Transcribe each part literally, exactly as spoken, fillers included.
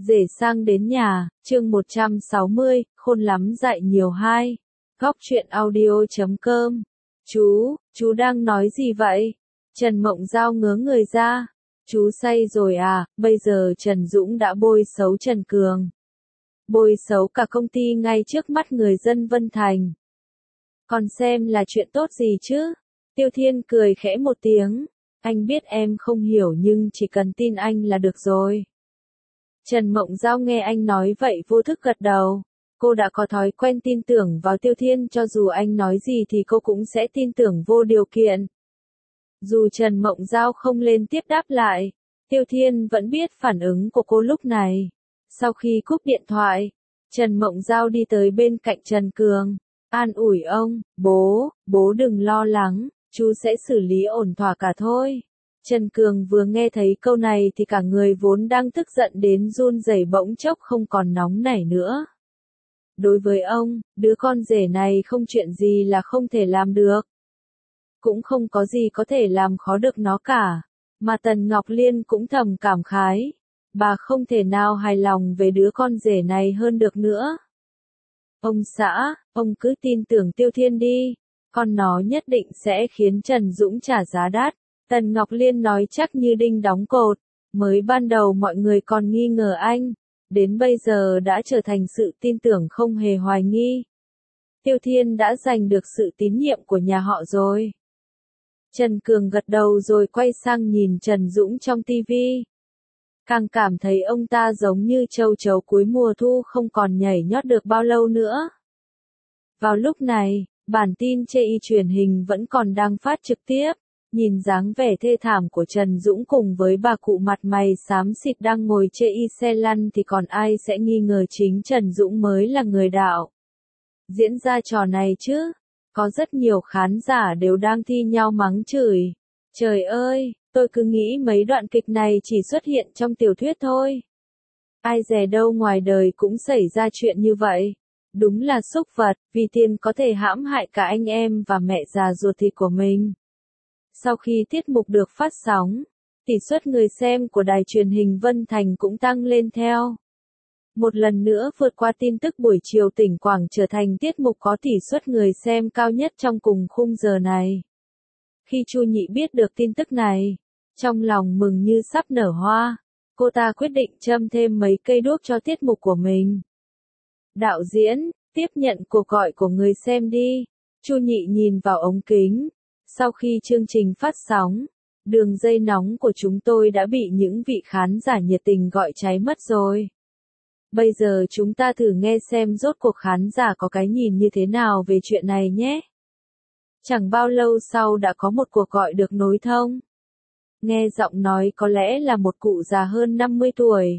Rể sang đến nhà, chương một trăm sáu mươi, khôn lắm dạy nhiều hai. Góc truyện audio chấm com. Chú, chú đang nói gì vậy? Trần Mộng Giao ngớ người ra. Chú say rồi à, bây giờ Trần Dũng đã bôi xấu Trần Cường. Bôi xấu cả công ty ngay trước mắt người dân Vân Thành. Còn xem là chuyện tốt gì chứ? Tiêu Thiên cười khẽ một tiếng. Anh biết em không hiểu nhưng chỉ cần tin anh là được rồi. Trần Mộng Giao nghe anh nói vậy vô thức gật đầu. Cô đã có thói quen tin tưởng vào Tiêu Thiên, cho dù anh nói gì thì cô cũng sẽ tin tưởng vô điều kiện. Dù Trần Mộng Giao không lên tiếp đáp lại, Tiêu Thiên vẫn biết phản ứng của cô lúc này. Sau khi cúp điện thoại, Trần Mộng Giao đi tới bên cạnh Trần Cường, an ủi ông, bố, bố đừng lo lắng, chú sẽ xử lý ổn thỏa cả thôi. Trần Cường vừa nghe thấy câu này thì cả người vốn đang tức giận đến run rẩy bỗng chốc không còn nóng nảy nữa. Đối với ông, đứa con rể này không chuyện gì là không thể làm được. Cũng không có gì có thể làm khó được nó cả. Mà Tần Ngọc Liên cũng thầm cảm khái. Bà không thể nào hài lòng về đứa con rể này hơn được nữa. Ông xã, ông cứ tin tưởng Tiêu Thiên đi. Con nó nhất định sẽ khiến Trần Dũng trả giá đắt. Tần Ngọc Liên nói chắc như đinh đóng cột. Mới ban đầu mọi người còn nghi ngờ anh. Đến bây giờ đã trở thành sự tin tưởng không hề hoài nghi. Tiêu Thiên đã giành được sự tín nhiệm của nhà họ rồi. Trần Cường gật đầu rồi quay sang nhìn Trần Dũng trong tivi. Càng cảm thấy ông ta giống như châu chấu cuối mùa thu không còn nhảy nhót được bao lâu nữa. Vào lúc này, bản tin chê y truyền hình vẫn còn đang phát trực tiếp. Nhìn dáng vẻ thê thảm của Trần Dũng cùng với bà cụ mặt mày xám xịt đang ngồi chê y xe lăn thì còn ai sẽ nghi ngờ chính Trần Dũng mới là người đạo diễn ra trò này chứ. Có rất nhiều khán giả đều đang thi nhau mắng chửi. Trời ơi, tôi cứ nghĩ mấy đoạn kịch này chỉ xuất hiện trong tiểu thuyết thôi. Ai dè đâu ngoài đời cũng xảy ra chuyện như vậy. Đúng là súc vật, vì tiền có thể hãm hại cả anh em và mẹ già ruột thịt của mình. Sau khi tiết mục được phát sóng, tỷ suất người xem của đài truyền hình Vân Thành cũng tăng lên theo. Một lần nữa vượt qua tin tức buổi chiều tỉnh Quảng trở thành tiết mục có tỷ suất người xem cao nhất trong cùng khung giờ này. Khi Chu Nhị biết được tin tức này, trong lòng mừng như sắp nở hoa, cô ta quyết định châm thêm mấy cây đuốc cho tiết mục của mình. Đạo diễn, tiếp nhận cuộc gọi của người xem đi. Chu Nhị nhìn vào ống kính. Sau khi chương trình phát sóng, đường dây nóng của chúng tôi đã bị những vị khán giả nhiệt tình gọi cháy mất rồi. Bây giờ chúng ta thử nghe xem rốt cuộc khán giả có cái nhìn như thế nào về chuyện này nhé. Chẳng bao lâu sau đã có một cuộc gọi được nối thông. Nghe giọng nói có lẽ là một cụ già hơn năm mươi tuổi.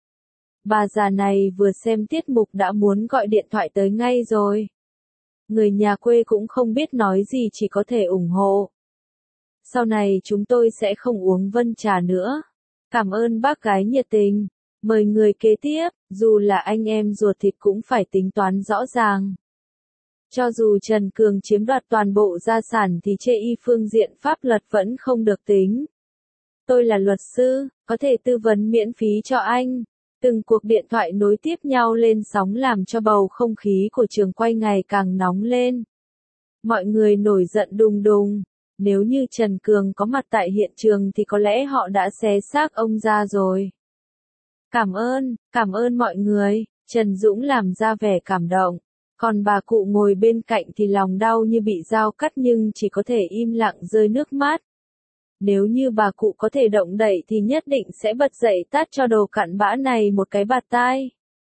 Bà già này vừa xem tiết mục đã muốn gọi điện thoại tới ngay rồi. Người nhà quê cũng không biết nói gì, chỉ có thể ủng hộ. Sau này chúng tôi sẽ không uống vân trà nữa. Cảm ơn bác gái nhiệt tình. Mời người kế tiếp, dù là anh em ruột thịt cũng phải tính toán rõ ràng. Cho dù Trần Cường chiếm đoạt toàn bộ gia sản thì chê y phương diện pháp luật vẫn không được tính. Tôi là luật sư, có thể tư vấn miễn phí cho anh. Từng cuộc điện thoại nối tiếp nhau lên sóng làm cho bầu không khí của trường quay ngày càng nóng lên. Mọi người nổi giận đùng đùng. Nếu như Trần Cường có mặt tại hiện trường thì có lẽ họ đã xé xác ông ra rồi. Cảm ơn, cảm ơn mọi người. Trần Dũng làm ra vẻ cảm động. Còn bà cụ ngồi bên cạnh thì lòng đau như bị dao cắt nhưng chỉ có thể im lặng rơi nước mắt. Nếu như bà cụ có thể động đậy thì nhất định sẽ bật dậy tát cho đồ cặn bã này một cái bạt tai.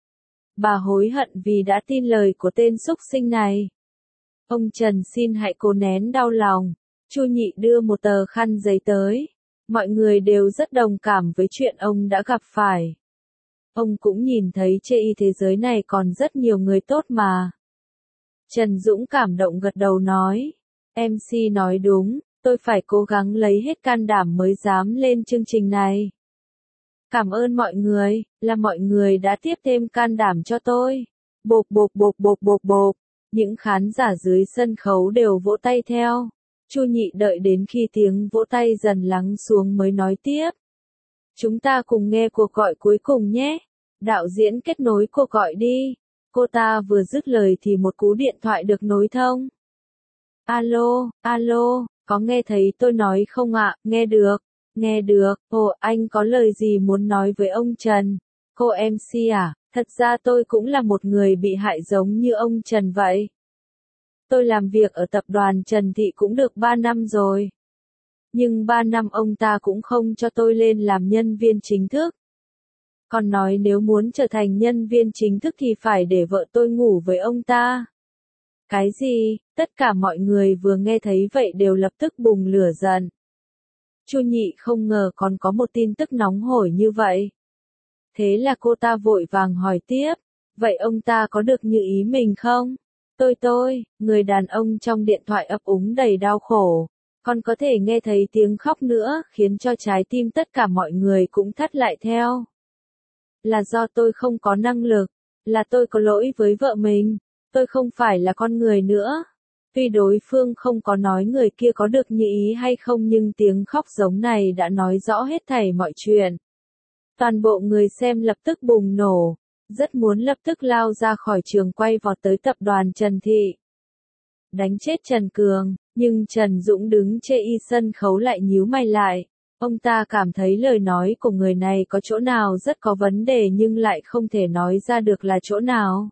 Bà hối hận vì đã tin lời của tên súc sinh này. Ông Trần xin hãy cố nén đau lòng. Chu Nhị đưa một tờ khăn giấy tới. Mọi người đều rất đồng cảm với chuyện ông đã gặp phải. Ông cũng nhìn thấy chê y thế giới này còn rất nhiều người tốt mà. Trần Dũng cảm động gật đầu nói. em xê nói đúng, tôi phải cố gắng lấy hết can đảm mới dám lên chương trình này. Cảm ơn mọi người, là mọi người đã tiếp thêm can đảm cho tôi. Bộp bộp bộp bộp bộp bộp. Những khán giả dưới sân khấu đều vỗ tay theo. Chu Nhị đợi đến khi tiếng vỗ tay dần lắng xuống mới nói tiếp. Chúng ta cùng nghe cuộc gọi cuối cùng nhé. Đạo diễn kết nối cuộc gọi đi. Cô ta vừa dứt lời thì một cú điện thoại được nối thông. Alo, alo, có nghe thấy tôi nói không ạ? Nghe được, nghe được. Ồ, anh có lời gì muốn nói với ông Trần? Cô em xê à? Thật ra tôi cũng là một người bị hại giống như ông Trần vậy. Tôi làm việc ở tập đoàn Trần Thị cũng được ba năm rồi. Nhưng ba năm ông ta cũng không cho tôi lên làm nhân viên chính thức. Còn nói nếu muốn trở thành nhân viên chính thức thì phải để vợ tôi ngủ với ông ta. Cái gì? Tất cả mọi người vừa nghe thấy vậy đều lập tức bùng lửa giận. Chu Nhị không ngờ còn có một tin tức nóng hổi như vậy. Thế là cô ta vội vàng hỏi tiếp, vậy ông ta có được như ý mình không? Tôi tôi, người đàn ông trong điện thoại ấp úng đầy đau khổ, còn có thể nghe thấy tiếng khóc nữa, khiến cho trái tim tất cả mọi người cũng thắt lại theo. Là do tôi không có năng lực, là tôi có lỗi với vợ mình, tôi không phải là con người nữa. Tuy đối phương không có nói người kia có được như ý hay không nhưng tiếng khóc giống này đã nói rõ hết thảy mọi chuyện. Toàn bộ người xem lập tức bùng nổ, rất muốn lập tức lao ra khỏi trường quay vọt tới tập đoàn Trần Thị. Đánh chết Trần Cường, nhưng Trần Dũng đứng chê y sân khấu lại nhíu mày lại. Ông ta cảm thấy lời nói của người này có chỗ nào rất có vấn đề nhưng lại không thể nói ra được là chỗ nào.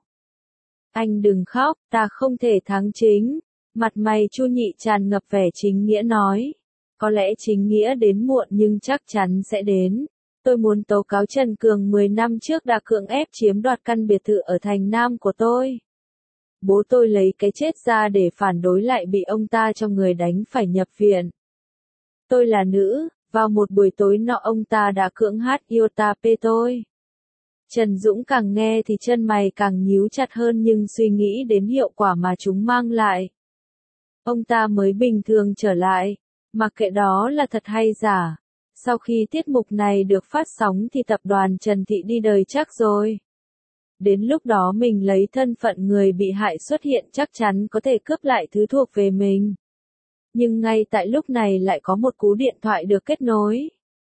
Anh đừng khóc, ta không thể thắng chính. Mặt mày Chu Nhị tràn ngập vẻ chính nghĩa nói. Có lẽ chính nghĩa đến muộn nhưng chắc chắn sẽ đến. Tôi muốn tố cáo Trần Cường mười năm trước đã cưỡng ép chiếm đoạt căn biệt thự ở thành Nam của tôi. Bố tôi lấy cái chết ra để phản đối lại bị ông ta cho người đánh phải nhập viện. Tôi là nữ, vào một buổi tối nọ ông ta đã cưỡng hát yêu ta pê tôi. Trần Dũng càng nghe thì chân mày càng nhíu chặt hơn nhưng suy nghĩ đến hiệu quả mà chúng mang lại. Ông ta mới bình thường trở lại, mặc kệ đó là thật hay giả. Sau khi tiết mục này được phát sóng thì tập đoàn Trần Thị đi đời chắc rồi. Đến lúc đó mình lấy thân phận người bị hại xuất hiện chắc chắn có thể cướp lại thứ thuộc về mình. Nhưng ngay tại lúc này lại có một cú điện thoại được kết nối.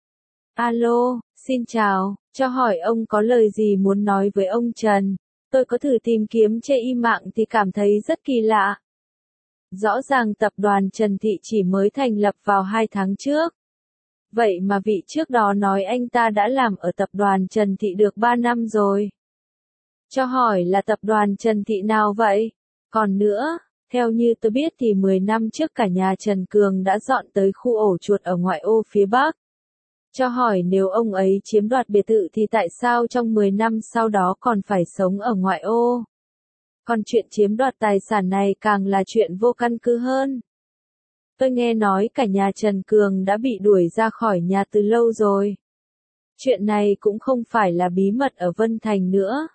Alo, xin chào, cho hỏi ông có lời gì muốn nói với ông Trần? Tôi có thử tìm kiếm trên y mạng thì cảm thấy rất kỳ lạ. Rõ ràng tập đoàn Trần Thị chỉ mới thành lập vào hai tháng trước. Vậy mà vị trước đó nói anh ta đã làm ở tập đoàn Trần Thị được ba năm rồi. Cho hỏi là tập đoàn Trần Thị nào vậy? Còn nữa, theo như tôi biết thì mười năm trước cả nhà Trần Cường đã dọn tới khu ổ chuột ở ngoại ô phía Bắc. Cho hỏi nếu ông ấy chiếm đoạt biệt thự thì tại sao trong mười năm sau đó còn phải sống ở ngoại ô? Còn chuyện chiếm đoạt tài sản này càng là chuyện vô căn cứ hơn. Tôi nghe nói cả nhà Trần Cường đã bị đuổi ra khỏi nhà từ lâu rồi. Chuyện này cũng không phải là bí mật ở Vân Thành nữa.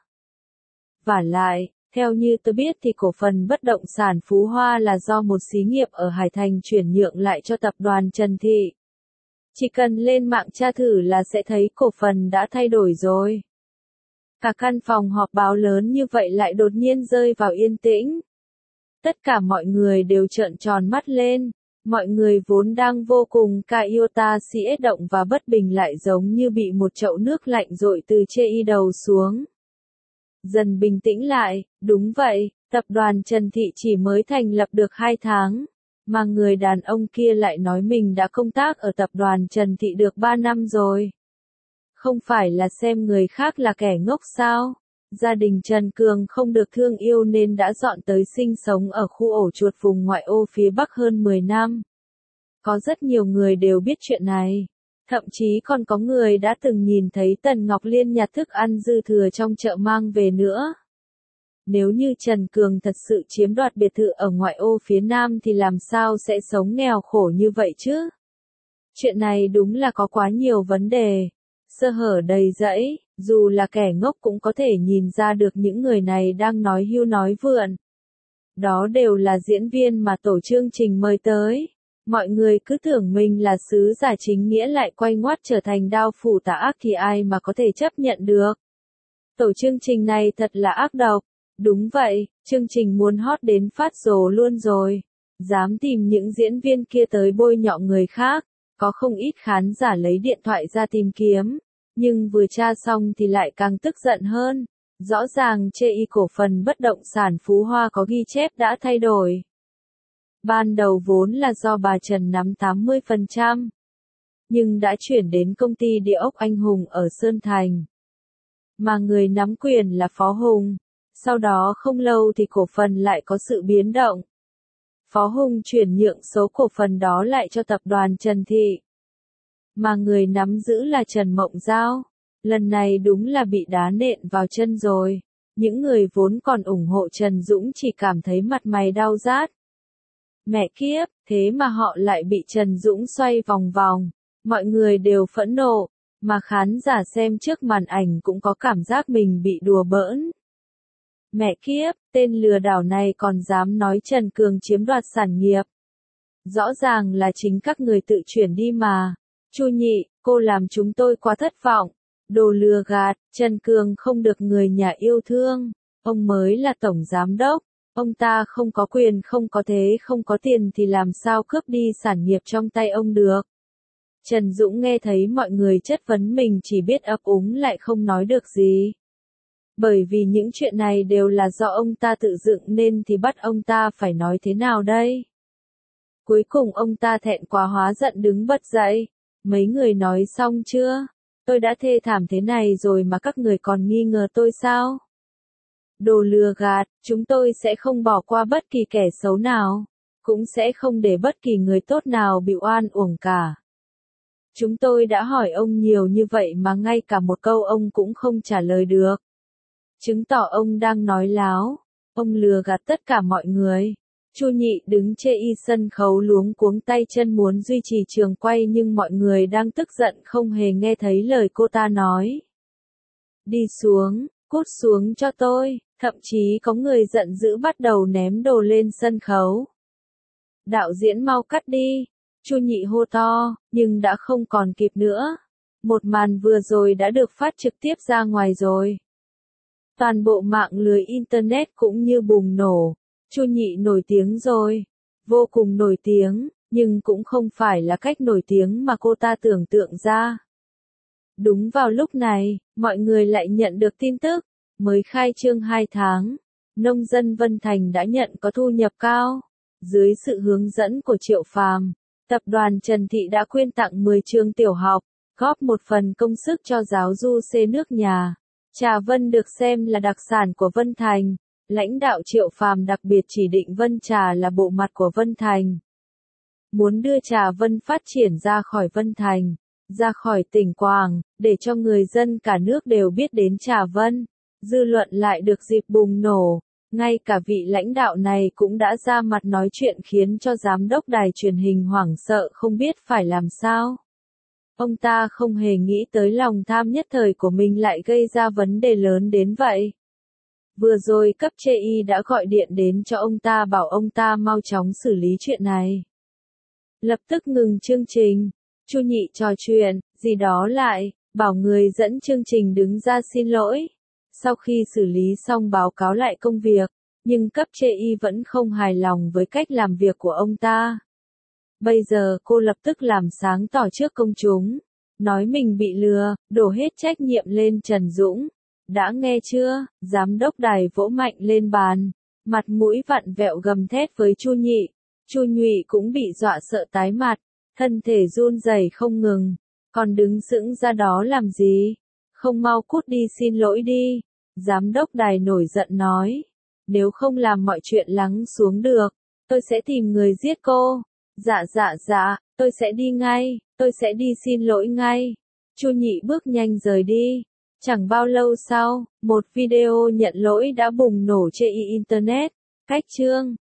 Vả lại, theo như tôi biết thì cổ phần bất động sản Phú Hoa là do một xí nghiệp ở Hải Thành chuyển nhượng lại cho tập đoàn Trần Thị. Chỉ cần lên mạng tra thử là sẽ thấy cổ phần đã thay đổi rồi. Cả căn phòng họp báo lớn như vậy lại đột nhiên rơi vào yên tĩnh. Tất cả mọi người đều trợn tròn mắt lên. Mọi người vốn đang vô cùng ca yêu ta si động và bất bình lại giống như bị một chậu nước lạnh dội từ chê y đầu xuống. Dần bình tĩnh lại, đúng vậy, tập đoàn Trần Thị chỉ mới thành lập được hai tháng, mà người đàn ông kia lại nói mình đã công tác ở tập đoàn Trần Thị được ba năm rồi. Không phải là xem người khác là kẻ ngốc sao? Gia đình Trần Cường không được thương yêu nên đã dọn tới sinh sống ở khu ổ chuột vùng ngoại ô phía Bắc hơn mười năm. Có rất nhiều người đều biết chuyện này. Thậm chí còn có người đã từng nhìn thấy Tần Ngọc Liên nhặt thức ăn dư thừa trong chợ mang về nữa. Nếu như Trần Cường thật sự chiếm đoạt biệt thự ở ngoại ô phía Nam thì làm sao sẽ sống nghèo khổ như vậy chứ? Chuyện này đúng là có quá nhiều vấn đề. Sơ hở đầy rẫy, dù là kẻ ngốc cũng có thể nhìn ra được những người này đang nói hưu nói vượn. Đó đều là diễn viên mà tổ chương trình mời tới. Mọi người cứ tưởng mình là sứ giả chính nghĩa lại quay ngoắt trở thành đao phủ tà ác thì ai mà có thể chấp nhận được. Tổ chương trình này thật là ác độc. Đúng vậy, chương trình muốn hot đến phát rồ luôn rồi. Dám tìm những diễn viên kia tới bôi nhọ người khác. Có không ít khán giả lấy điện thoại ra tìm kiếm. Nhưng vừa tra xong thì lại càng tức giận hơn. Rõ ràng chê y cổ phần bất động sản Phú Hoa có ghi chép đã thay đổi. Ban đầu vốn là do bà Trần nắm tám mươi phần trăm. Nhưng đã chuyển đến công ty địa ốc Anh Hùng ở Sơn Thành. Mà người nắm quyền là Phó Hùng. Sau đó không lâu thì cổ phần lại có sự biến động. Phó Hùng chuyển nhượng số cổ phần đó lại cho tập đoàn Trần Thị. Mà người nắm giữ là Trần Mộng Giao. Lần này đúng là bị đá nện vào chân rồi. Những người vốn còn ủng hộ Trần Dũng chỉ cảm thấy mặt mày đau rát. Mẹ kiếp, thế mà họ lại bị Trần Dũng xoay vòng vòng. Mọi người đều phẫn nộ, mà khán giả xem trước màn ảnh cũng có cảm giác mình bị đùa bỡn. Mẹ kiếp, tên lừa đảo này còn dám nói Trần Cường chiếm đoạt sản nghiệp. Rõ ràng là chính các người tự chuyển đi mà. Chu Nhị, cô làm chúng tôi quá thất vọng. Đồ lừa gạt, Trần Cường không được người nhà yêu thương. Ông mới là tổng giám đốc. Ông ta không có quyền, không có thế, không có tiền thì làm sao cướp đi sản nghiệp trong tay ông được. Trần Dũng nghe thấy mọi người chất vấn mình chỉ biết ấp úng lại không nói được gì. Bởi vì những chuyện này đều là do ông ta tự dựng nên thì bắt ông ta phải nói thế nào đây? Cuối cùng ông ta thẹn quá hóa giận đứng bật dậy. Mấy người nói xong chưa? Tôi đã thê thảm thế này rồi mà các người còn nghi ngờ tôi sao? Đồ lừa gạt, chúng tôi sẽ không bỏ qua bất kỳ kẻ xấu nào. Cũng sẽ không để bất kỳ người tốt nào bị oan uổng cả. Chúng tôi đã hỏi ông nhiều như vậy mà ngay cả một câu ông cũng không trả lời được. Chứng tỏ ông đang nói láo. Ông lừa gạt tất cả mọi người. Chu Nhị đứng chê y sân khấu luống cuống tay chân muốn duy trì trường quay nhưng mọi người đang tức giận không hề nghe thấy lời cô ta nói. Đi xuống, cút xuống cho tôi, thậm chí có người giận dữ bắt đầu ném đồ lên sân khấu. Đạo diễn mau cắt đi, Chu Nhị hô to, nhưng đã không còn kịp nữa. Một màn vừa rồi đã được phát trực tiếp ra ngoài rồi. Toàn bộ mạng lưới Internet cũng như bùng nổ. Chu Nhị nổi tiếng rồi. Vô cùng nổi tiếng, nhưng cũng không phải là cách nổi tiếng mà cô ta tưởng tượng ra. Đúng vào lúc này, mọi người lại nhận được tin tức. Mới khai trương hai tháng, nông dân Vân Thành đã nhận có thu nhập cao. Dưới sự hướng dẫn của Triệu Phàm, tập đoàn Trần Thị đã quyên tặng mười trường tiểu học, góp một phần công sức cho giáo du xê nước nhà. Trà Vân được xem là đặc sản của Vân Thành. Lãnh đạo Triệu Phàm đặc biệt chỉ định Vân Trà là bộ mặt của Vân Thành. Muốn đưa Trà Vân phát triển ra khỏi Vân Thành, ra khỏi tỉnh Quảng, để cho người dân cả nước đều biết đến Trà Vân. Dư luận lại được dịp bùng nổ. Ngay cả vị lãnh đạo này cũng đã ra mặt nói chuyện khiến cho giám đốc đài truyền hình hoảng sợ không biết phải làm sao. Ông ta không hề nghĩ tới lòng tham nhất thời của mình lại gây ra vấn đề lớn đến vậy. Vừa rồi cấp chê y đã gọi điện đến cho ông ta bảo ông ta mau chóng xử lý chuyện này. Lập tức ngừng chương trình. Chu Nhị trò chuyện, gì đó lại, bảo người dẫn chương trình đứng ra xin lỗi. Sau khi xử lý xong báo cáo lại công việc, nhưng cấp chê y vẫn không hài lòng với cách làm việc của ông ta. Bây giờ cô lập tức làm sáng tỏ trước công chúng, nói mình bị lừa, đổ hết trách nhiệm lên Trần Dũng. Đã nghe chưa? Giám đốc đài vỗ mạnh lên bàn, mặt mũi vặn vẹo gầm thét với Chu Nhị. Chu Nhụy cũng bị dọa sợ tái mặt, thân thể run rẩy không ngừng. Còn đứng sững ra đó làm gì? Không mau cút đi xin lỗi đi. Giám đốc đài nổi giận nói. Nếu không làm mọi chuyện lắng xuống được, tôi sẽ tìm người giết cô. Dạ dạ dạ, tôi sẽ đi ngay, tôi sẽ đi xin lỗi ngay. Chu Nhị bước nhanh rời đi. Chẳng bao lâu sau, một video nhận lỗi đã bùng nổ trên Internet. Cách chương